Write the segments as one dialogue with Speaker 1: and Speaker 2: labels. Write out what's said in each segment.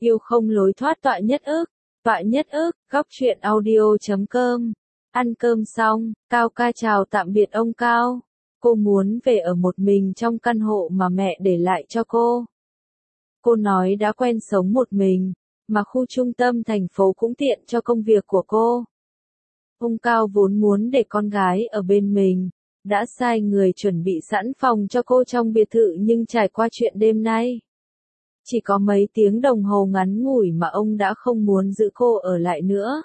Speaker 1: Yêu không lối thoát tọa nhất ức. Tọa nhất ức, góc truyện audio.com. Ăn cơm xong, Cao ca chào tạm biệt ông Cao. Cô muốn về ở một mình trong căn hộ mà mẹ để lại cho cô. Cô nói đã quen sống một mình, mà khu trung tâm thành phố cũng tiện cho công việc của cô. Ông Cao vốn muốn để con gái ở bên mình, đã sai người chuẩn bị sẵn phòng cho cô trong biệt thự, nhưng trải qua chuyện đêm nay, chỉ có mấy tiếng đồng hồ ngắn ngủi mà ông đã không muốn giữ cô ở lại nữa.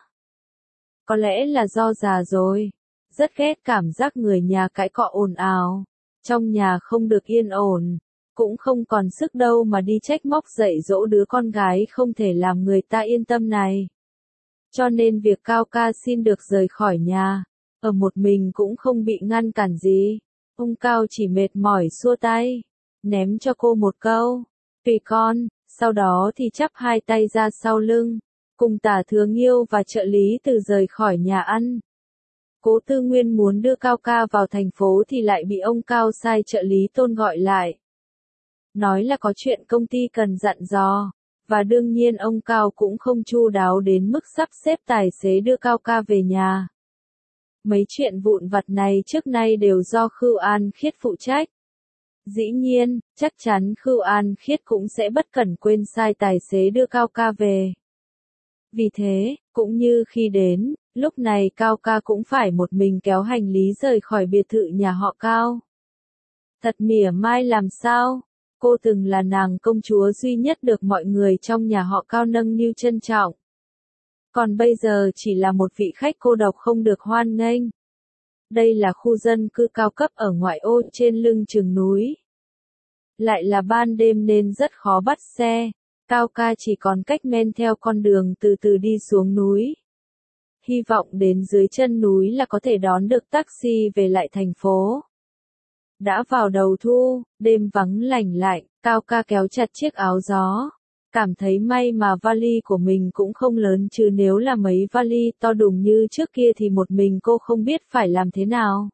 Speaker 1: Có lẽ là do già rồi, rất ghét cảm giác người nhà cãi cọ ồn ào, trong nhà không được yên ổn, cũng không còn sức đâu mà đi trách móc dạy dỗ đứa con gái không thể làm người ta yên tâm này. Cho nên việc Cao ca xin được rời khỏi nhà, ở một mình cũng không bị ngăn cản gì. Ông Cao chỉ mệt mỏi xua tay, ném cho cô một câu, tùy con, sau đó thì chắp hai tay ra sau lưng, cùng Tả Thừa Nghiêu và trợ lý Từ rời khỏi nhà ăn. Cố Tư Nguyên muốn đưa Cao ca vào thành phố thì lại bị ông Cao sai trợ lý Tôn gọi lại. Nói là có chuyện công ty cần dặn dò, và đương nhiên ông Cao cũng không chu đáo đến mức sắp xếp tài xế đưa Cao ca về nhà. Mấy chuyện vụn vặt này trước nay đều do Khưu An Khiết phụ trách. Dĩ nhiên, chắc chắn Khưu An Khiết cũng sẽ bất cẩn quên sai tài xế đưa Cao ca về. Vì thế, cũng như khi đến, lúc này Cao ca cũng phải một mình kéo hành lý rời khỏi biệt thự nhà họ Cao. Thật mỉa mai làm sao? Cô từng là nàng công chúa duy nhất được mọi người trong nhà họ Cao nâng niu trân trọng. Còn bây giờ chỉ là một vị khách cô độc không được hoan nghênh. Đây là khu dân cư cao cấp ở ngoại ô trên lưng chừng núi. Lại là ban đêm nên rất khó bắt xe, Cao ca chỉ còn cách men theo con đường từ từ đi xuống núi. Hy vọng đến dưới chân núi là có thể đón được taxi về lại thành phố. Đã vào đầu thu, đêm vắng lành lạnh, Cao ca kéo chặt chiếc áo gió. Cảm thấy may mà vali của mình cũng không lớn, chứ nếu là mấy vali to đùng như trước kia thì một mình cô không biết phải làm thế nào.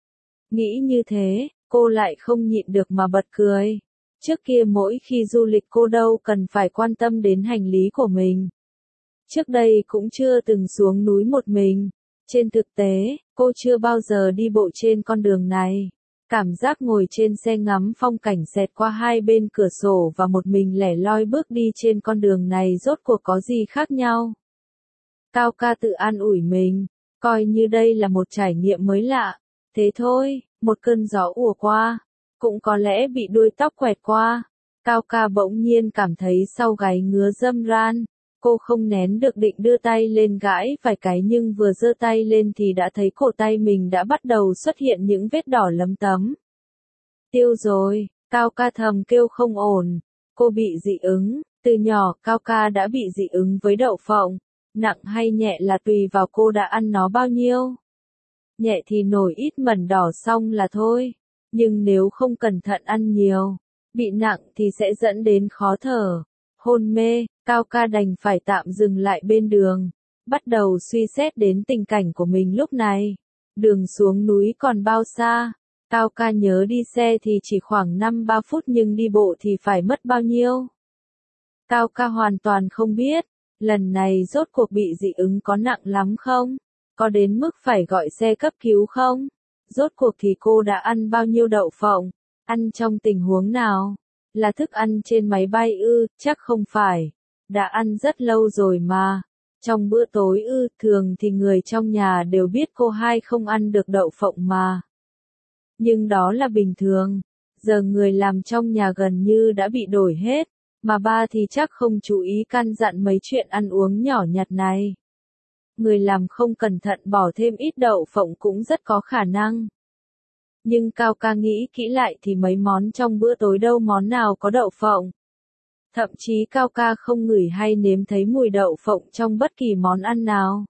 Speaker 1: Nghĩ như thế, cô lại không nhịn được mà bật cười. Trước kia mỗi khi du lịch cô đâu cần phải quan tâm đến hành lý của mình. Trước đây cũng chưa từng xuống núi một mình. Trên thực tế, cô chưa bao giờ đi bộ trên con đường này. Cảm giác ngồi trên xe ngắm phong cảnh xẹt qua hai bên cửa sổ và một mình lẻ loi bước đi trên con đường này rốt cuộc có gì khác nhau. Cao ca tự an ủi mình, coi như đây là một trải nghiệm mới lạ. Thế thôi, một cơn gió ùa qua, cũng có lẽ bị đuôi tóc quẹt qua. Cao ca bỗng nhiên cảm thấy sau gáy ngứa râm ran. Cô không nén được định đưa tay lên gãi vài cái, nhưng vừa giơ tay lên thì đã thấy cổ tay mình đã bắt đầu xuất hiện những vết đỏ lấm tấm. Tiêu rồi, Cao ca thầm kêu không ổn. Cô bị dị ứng, từ nhỏ Cao ca đã bị dị ứng với đậu phộng. Nặng hay nhẹ là tùy vào cô đã ăn nó bao nhiêu. Nhẹ thì nổi ít mẩn đỏ xong là thôi, nhưng nếu không cẩn thận ăn nhiều, bị nặng thì sẽ dẫn đến khó thở, hôn mê. Cao ca đành phải tạm dừng lại bên đường, bắt đầu suy xét đến tình cảnh của mình lúc này. Đường xuống núi còn bao xa? Cao ca nhớ đi xe thì chỉ khoảng 5-3 phút, nhưng đi bộ thì phải mất bao nhiêu? Cao ca hoàn toàn không biết, lần này rốt cuộc bị dị ứng có nặng lắm không? Có đến mức phải gọi xe cấp cứu không? Rốt cuộc thì cô đã ăn bao nhiêu đậu phộng? Ăn trong tình huống nào? Là thức ăn trên máy bay ư? Chắc không phải. Đã ăn rất lâu rồi mà. Trong bữa tối ư? Thường thì người trong nhà đều biết cô hai không ăn được đậu phộng mà. Nhưng đó là bình thường. Giờ người làm trong nhà gần như đã bị đổi hết, mà ba thì chắc không chú ý căn dặn mấy chuyện ăn uống nhỏ nhặt này. Người làm không cẩn thận bỏ thêm ít đậu phộng cũng rất có khả năng. Nhưng Cao ca nghĩ kỹ lại thì mấy món trong bữa tối đâu món nào có đậu phộng. Thậm chí Cao ca không ngửi hay nếm thấy mùi đậu phộng trong bất kỳ món ăn nào.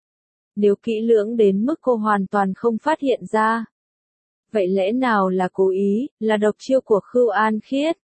Speaker 1: Nếu kỹ lưỡng đến mức cô hoàn toàn không phát hiện ra. Vậy lẽ nào là cố ý, là độc chiêu của Khưu An Khiết?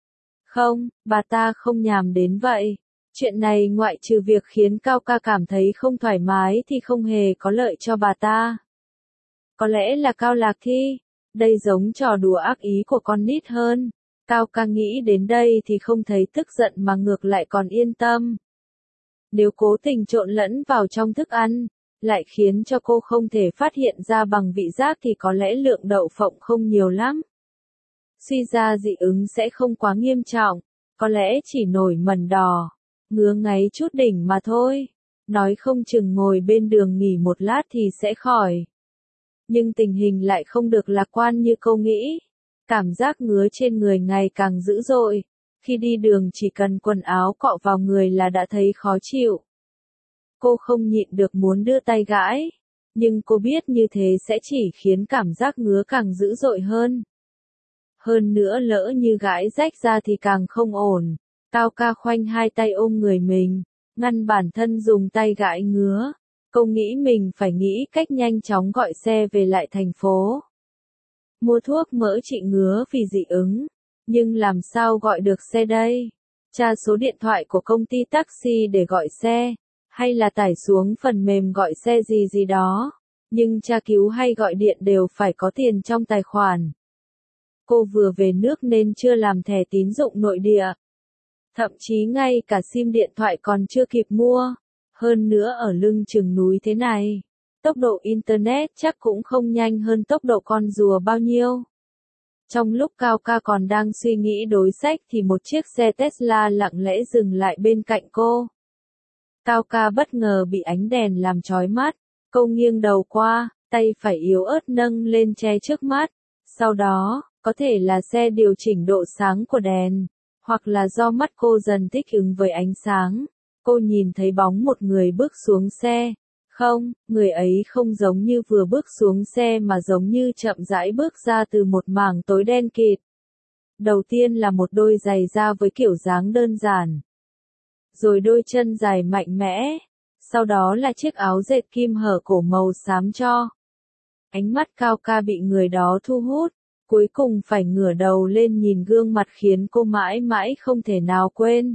Speaker 1: Không, bà ta không nhàm đến vậy. Chuyện này ngoại trừ việc khiến Cao ca cảm thấy không thoải mái thì không hề có lợi cho bà ta. Có lẽ là Cao Lạc Thi. Đây giống trò đùa ác ý của con nít hơn. Cao ca nghĩ đến đây thì không thấy tức giận mà ngược lại còn yên tâm. Nếu cố tình trộn lẫn vào trong thức ăn, lại khiến cho cô không thể phát hiện ra bằng vị giác thì có lẽ lượng đậu phộng không nhiều lắm. Suy ra dị ứng sẽ không quá nghiêm trọng, có lẽ chỉ nổi mẩn đỏ, ngứa ngáy chút đỉnh mà thôi. Nói không chừng ngồi bên đường nghỉ một lát thì sẽ khỏi. Nhưng tình hình lại không được lạc quan như cô nghĩ. Cảm giác ngứa trên người ngày càng dữ dội. Khi đi đường chỉ cần quần áo cọ vào người là đã thấy khó chịu. Cô không nhịn được muốn đưa tay gãi. Nhưng cô biết như thế sẽ chỉ khiến cảm giác ngứa càng dữ dội hơn. Hơn nữa lỡ như gãi rách ra thì càng không ổn. Cao ca khoanh hai tay ôm người mình, ngăn bản thân dùng tay gãi ngứa. Cô nghĩ mình phải nghĩ cách nhanh chóng gọi xe về lại thành phố. Mua thuốc mỡ trị ngứa vì dị ứng. Nhưng làm sao gọi được xe đây? Tra số điện thoại của công ty taxi để gọi xe. Hay là tải xuống phần mềm gọi xe gì gì đó. Nhưng tra cứu hay gọi điện đều phải có tiền trong tài khoản. Cô vừa về nước nên chưa làm thẻ tín dụng nội địa. Thậm chí ngay cả sim điện thoại còn chưa kịp mua. Hơn nữa ở lưng chừng núi thế này, tốc độ Internet chắc cũng không nhanh hơn tốc độ con rùa bao nhiêu. Trong lúc Cao ca còn đang suy nghĩ đối sách thì một chiếc xe Tesla lặng lẽ dừng lại bên cạnh cô. Cao ca bất ngờ bị ánh đèn làm chói mắt. Cô nghiêng đầu qua, tay phải yếu ớt nâng lên che trước mắt. Sau đó, có thể là xe điều chỉnh độ sáng của đèn, hoặc là do mắt cô dần thích ứng với ánh sáng. Cô nhìn thấy bóng một người bước xuống xe. Không, người ấy không giống như vừa bước xuống xe mà giống như chậm rãi bước ra từ một mảng tối đen kịt. Đầu tiên là một đôi giày da với kiểu dáng đơn giản. Rồi đôi chân dài mạnh mẽ. Sau đó là chiếc áo dệt kim hở cổ màu xám cho. Ánh mắt Cao ca bị người đó thu hút. Cuối cùng phải ngửa đầu lên nhìn gương mặt khiến cô mãi mãi không thể nào quên.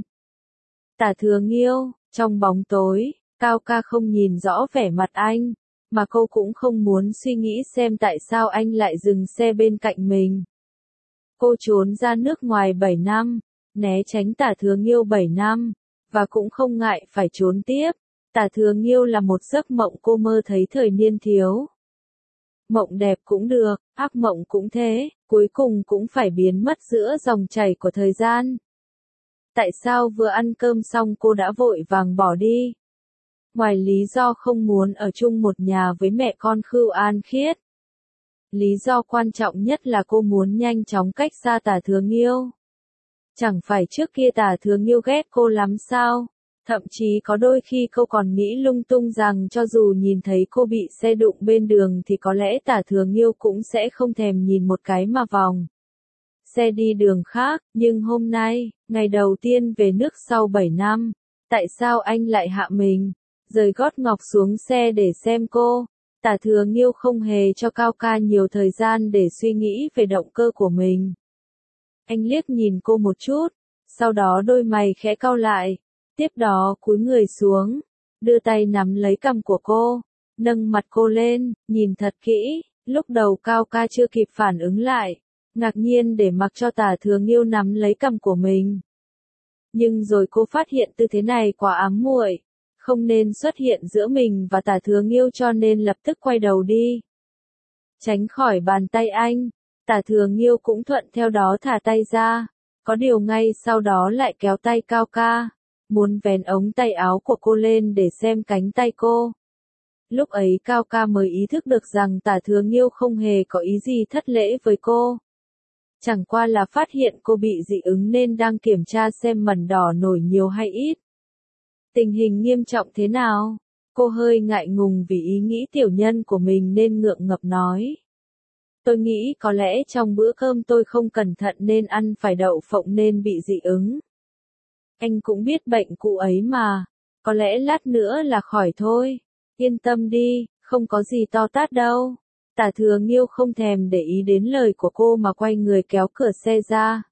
Speaker 1: Tả Thừa Nghiêu, trong bóng tối, Cao ca không nhìn rõ vẻ mặt anh, mà cô cũng không muốn suy nghĩ xem tại sao anh lại dừng xe bên cạnh mình. Cô trốn ra nước ngoài 7 năm, né tránh Tả Thừa Nghiêu 7 năm, và cũng không ngại phải trốn tiếp. Tả Thừa Nghiêu là một giấc mộng cô mơ thấy thời niên thiếu. Mộng đẹp cũng được, ác mộng cũng thế, cuối cùng cũng phải biến mất giữa dòng chảy của thời gian. Tại sao vừa ăn cơm xong cô đã vội vàng bỏ đi? Ngoài lý do không muốn ở chung một nhà với mẹ con Khưu An Khiết. Lý do quan trọng nhất là cô muốn nhanh chóng cách xa Tả Thừa Nghiêu. Chẳng phải trước kia Tả Thừa Nghiêu ghét cô lắm sao? Thậm chí có đôi khi cô còn nghĩ lung tung rằng cho dù nhìn thấy cô bị xe đụng bên đường thì có lẽ Tả Thừa Nghiêu cũng sẽ không thèm nhìn một cái mà vòng xe đi đường khác. Nhưng hôm nay, ngày đầu tiên về nước sau 7 năm, tại sao anh lại hạ mình, rời gót ngọc xuống xe để xem cô? Tả Thừa Nghiêu không hề cho Cao ca nhiều thời gian để suy nghĩ về động cơ của mình. Anh liếc nhìn cô một chút, sau đó đôi mày khẽ cau lại, tiếp đó cúi người xuống, đưa tay nắm lấy cằm của cô, nâng mặt cô lên, nhìn thật kỹ. Lúc đầu Cao ca chưa kịp phản ứng lại, ngạc nhiên để mặc cho Tả Thừa Nghiêu nắm lấy cằm của mình. Nhưng rồi cô phát hiện tư thế này quá ám muội, không nên xuất hiện giữa mình và Tả Thừa Nghiêu cho nên lập tức quay đầu đi. Tránh khỏi bàn tay anh, Tả Thừa Nghiêu cũng thuận theo đó thả tay ra, có điều ngay sau đó lại kéo tay Cao ca, muốn vén ống tay áo của cô lên để xem cánh tay cô. Lúc ấy Cao ca mới ý thức được rằng Tả Thừa Nghiêu không hề có ý gì thất lễ với cô. Chẳng qua là phát hiện cô bị dị ứng nên đang kiểm tra xem mẩn đỏ nổi nhiều hay ít. Tình hình nghiêm trọng thế nào? Cô hơi ngại ngùng vì ý nghĩ tiểu nhân của mình nên ngượng ngập nói. Tôi nghĩ có lẽ trong bữa cơm tôi không cẩn thận nên ăn phải đậu phộng nên bị dị ứng. Anh cũng biết bệnh cũ ấy mà, có lẽ lát nữa là khỏi thôi. Yên tâm đi, không có gì to tát đâu. Tả Thừa Nghiêu không thèm để ý đến lời của cô mà quay người kéo cửa xe ra.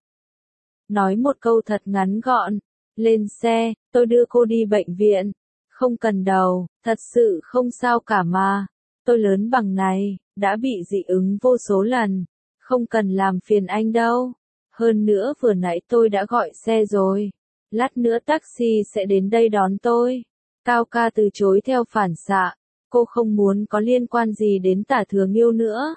Speaker 1: Nói một câu thật ngắn gọn, lên xe, tôi đưa cô đi bệnh viện. Không cần đâu, thật sự không sao cả mà. Tôi lớn bằng này, đã bị dị ứng vô số lần, không cần làm phiền anh đâu. Hơn nữa vừa nãy tôi đã gọi xe rồi. Lát nữa taxi sẽ đến đây đón tôi. Cao ca từ chối theo phản xạ. Cô không muốn có liên quan gì đến Tả Thừa Nghiêu nữa.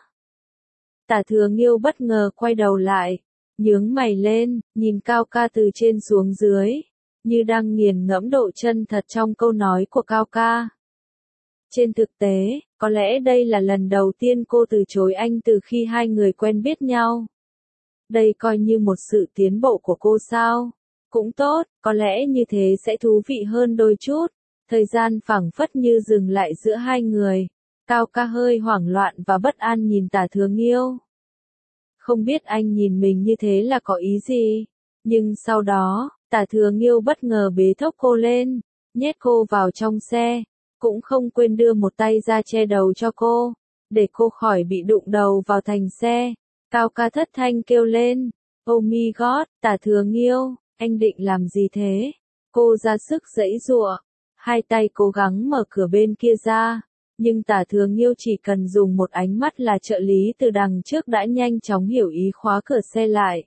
Speaker 1: Tả Thừa Nghiêu bất ngờ quay đầu lại, nhướng mày lên, nhìn Cao ca từ trên xuống dưới, như đang nghiền ngẫm độ chân thật trong câu nói của Cao ca. Trên thực tế, có lẽ đây là lần đầu tiên cô từ chối anh từ khi hai người quen biết nhau. Đây coi như một sự tiến bộ của cô sao? Cũng tốt, có lẽ như thế sẽ thú vị hơn đôi chút. Thời gian phảng phất như dừng lại giữa hai người. Cao ca hơi hoảng loạn và bất an nhìn Tả Thừa Nghiêu. Không biết anh nhìn mình như thế là có ý gì. Nhưng sau đó, Tả Thừa Nghiêu bất ngờ bế thốc cô lên, nhét cô vào trong xe, cũng không quên đưa một tay ra che đầu cho cô, để cô khỏi bị đụng đầu vào thành xe. Cao ca thất thanh kêu lên, oh my god, Tả Thừa Nghiêu, anh định làm gì thế? Cô ra sức giãy giụa, hai tay cố gắng mở cửa bên kia ra, nhưng Tả Thừa Nghiêu chỉ cần dùng một ánh mắt là trợ lý từ đằng trước đã nhanh chóng hiểu ý khóa cửa xe lại.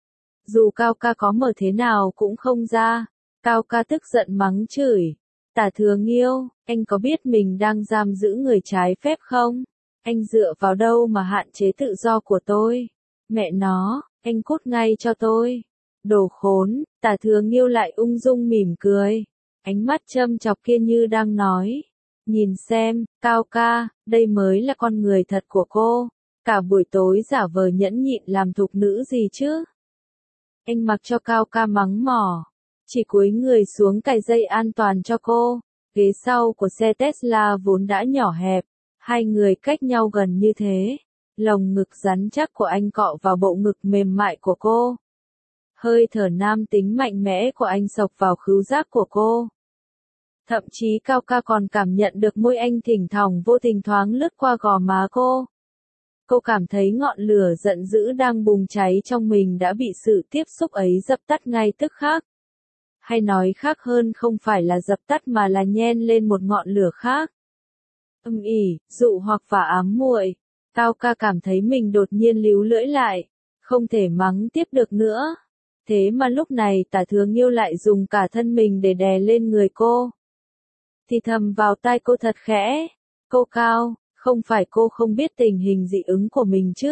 Speaker 1: Dù Cao ca có mở thế nào cũng không ra, Cao ca tức giận mắng chửi, Tả Thừa Nghiêu, anh có biết mình đang giam giữ người trái phép không? Anh dựa vào đâu mà hạn chế tự do của tôi? Mẹ nó, anh cút ngay cho tôi. Đồ khốn, Tả Thừa Nghiêu lại ung dung mỉm cười. Ánh mắt châm chọc kia như đang nói. Nhìn xem, Cao ca, đây mới là con người thật của cô. Cả buổi tối giả vờ nhẫn nhịn làm thục nữ gì chứ? Anh mặc cho Cao ca mắng mỏ. Chỉ cúi người xuống cài dây an toàn cho cô. Ghế sau của xe Tesla vốn đã nhỏ hẹp. Hai người cách nhau gần như thế. Lồng ngực rắn chắc của anh cọ vào bộ ngực mềm mại của cô. Hơi thở nam tính mạnh mẽ của anh xộc vào khứu giác của cô. Thậm chí Cao ca còn cảm nhận được môi anh thỉnh thoảng vô tình thoáng lướt qua gò má cô. Cô cảm thấy ngọn lửa giận dữ đang bùng cháy trong mình đã bị sự tiếp xúc ấy dập tắt ngay tức khắc. Hay nói khác hơn không phải là dập tắt mà là nhen lên một ngọn lửa khác. Âm ỉ, dụ hoặc và ám muội. Cao ca cảm thấy mình đột nhiên líu lưỡi lại, không thể mắng tiếp được nữa. Thế mà lúc này Tả Thừa Nghiêu lại dùng cả thân mình để đè lên người cô. Thì thầm vào tai cô thật khẽ. Cô Cao, không phải cô không biết tình hình dị ứng của mình chứ?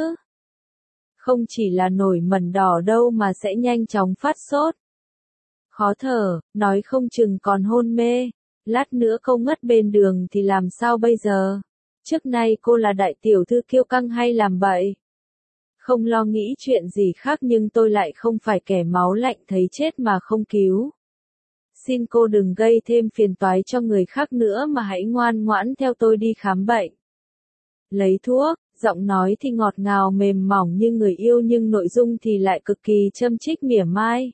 Speaker 1: Không chỉ là nổi mẩn đỏ đâu mà sẽ nhanh chóng phát sốt. Khó thở, nói không chừng còn hôn mê. Lát nữa cô ngất bên đường thì làm sao bây giờ? Trước nay cô là đại tiểu thư kiêu căng hay làm bậy? Không lo nghĩ chuyện gì khác nhưng tôi lại không phải kẻ máu lạnh thấy chết mà không cứu. Xin cô đừng gây thêm phiền toái cho người khác nữa mà hãy ngoan ngoãn theo tôi đi khám bệnh. Lấy thuốc, giọng nói thì ngọt ngào mềm mỏng như người yêu nhưng nội dung thì lại cực kỳ châm chích mỉa mai.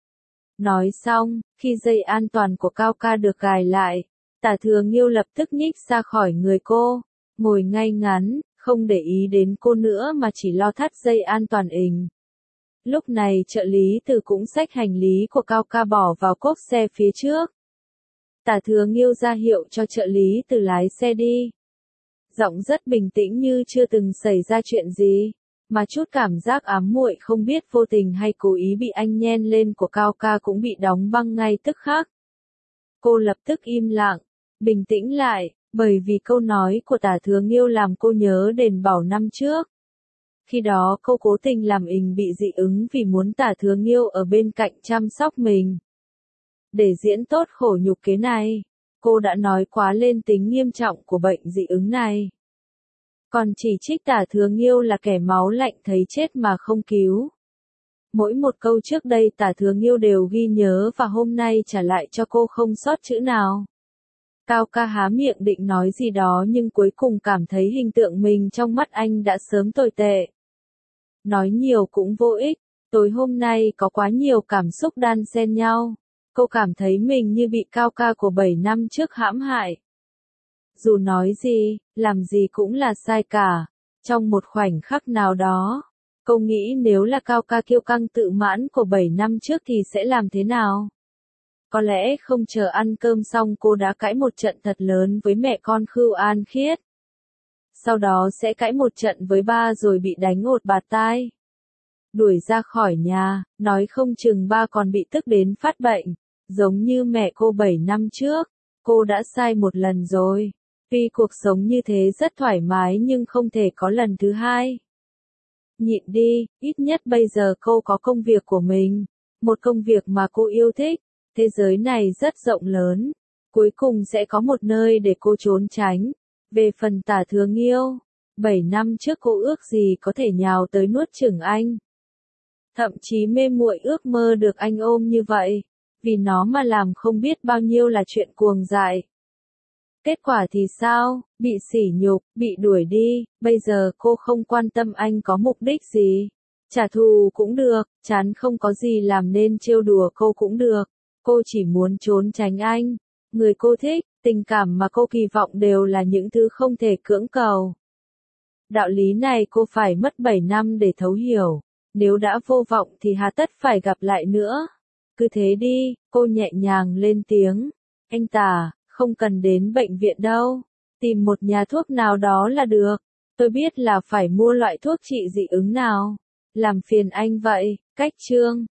Speaker 1: Nói xong, khi dây an toàn của Cao ca được gài lại, Tả Thừa Nghiêu lập tức nhích ra khỏi người cô, ngồi ngay ngắn, không để ý đến cô nữa mà chỉ lo thắt dây an toàn ình. Lúc này trợ lý từ cũng xách hành lý của Cao ca bỏ vào cốp xe phía trước. Tả Thừa Nghiêu ra hiệu cho trợ lý từ lái xe đi. Giọng rất bình tĩnh như chưa từng xảy ra chuyện gì, mà chút cảm giác ám muội không biết vô tình hay cố ý bị anh nhen lên của Cao ca cũng bị đóng băng ngay tức khắc. Cô lập tức im lặng, bình tĩnh lại, bởi vì câu nói của Tả Thừa Nghiêu làm cô nhớ đến Bảo năm trước. Khi đó cô cố tình làm ình bị dị ứng vì muốn Tả Thừa Nghiêu ở bên cạnh chăm sóc mình. Để diễn tốt khổ nhục kế này, cô đã nói quá lên tính nghiêm trọng của bệnh dị ứng này. Còn chỉ trích Tả Thừa Nghiêu là kẻ máu lạnh thấy chết mà không cứu. Mỗi một câu trước đây Tả Thừa Nghiêu đều ghi nhớ và hôm nay trả lại cho cô không sót chữ nào. Cao ca há miệng định nói gì đó nhưng cuối cùng cảm thấy hình tượng mình trong mắt anh đã sớm tồi tệ. Nói nhiều cũng vô ích, tối hôm nay có quá nhiều cảm xúc đan xen nhau. Cô cảm thấy mình như bị Cao ca của 7 năm trước hãm hại. Dù nói gì, làm gì cũng là sai cả. Trong một khoảnh khắc nào đó, cô nghĩ nếu là Cao ca kiêu căng tự mãn của 7 năm trước thì sẽ làm thế nào? Có lẽ không chờ ăn cơm xong cô đã cãi một trận thật lớn với mẹ con Khưu An Khiết. Sau đó sẽ cãi một trận với ba rồi bị đánh ột bạt tai. đuổi ra khỏi nhà, nói không chừng ba còn bị tức đến phát bệnh, giống như mẹ cô 7 năm trước. Cô đã sai một lần rồi. Tuy cuộc sống như thế rất thoải mái nhưng không thể có lần thứ hai. Nhịn đi, ít nhất bây giờ cô có công việc của mình. Một công việc mà cô yêu thích. Thế giới này rất rộng lớn. Cuối cùng sẽ có một nơi để cô trốn tránh. Về phần Tả Thừa Nghiêu, 7 năm trước cô ước gì có thể nhào tới nuốt chửng anh. Thậm chí mê muội ước mơ được anh ôm như vậy. Vì nó mà làm không biết bao nhiêu là chuyện cuồng dại. Kết quả thì sao? Bị sỉ nhục, bị đuổi đi, bây giờ cô không quan tâm anh có mục đích gì. Trả thù cũng được, chán không có gì làm nên trêu đùa cô cũng được. Cô chỉ muốn trốn tránh anh. Người cô thích, tình cảm mà cô kỳ vọng đều là những thứ không thể cưỡng cầu. Đạo lý này cô phải mất 7 năm để thấu hiểu. Nếu đã vô vọng thì hà tất phải gặp lại nữa. Cứ thế đi, cô nhẹ nhàng lên tiếng. Anh Tả, không cần đến bệnh viện đâu. Tìm một nhà thuốc nào đó là được. Tôi biết là phải mua loại thuốc trị dị ứng nào. Làm phiền anh vậy. Cách chương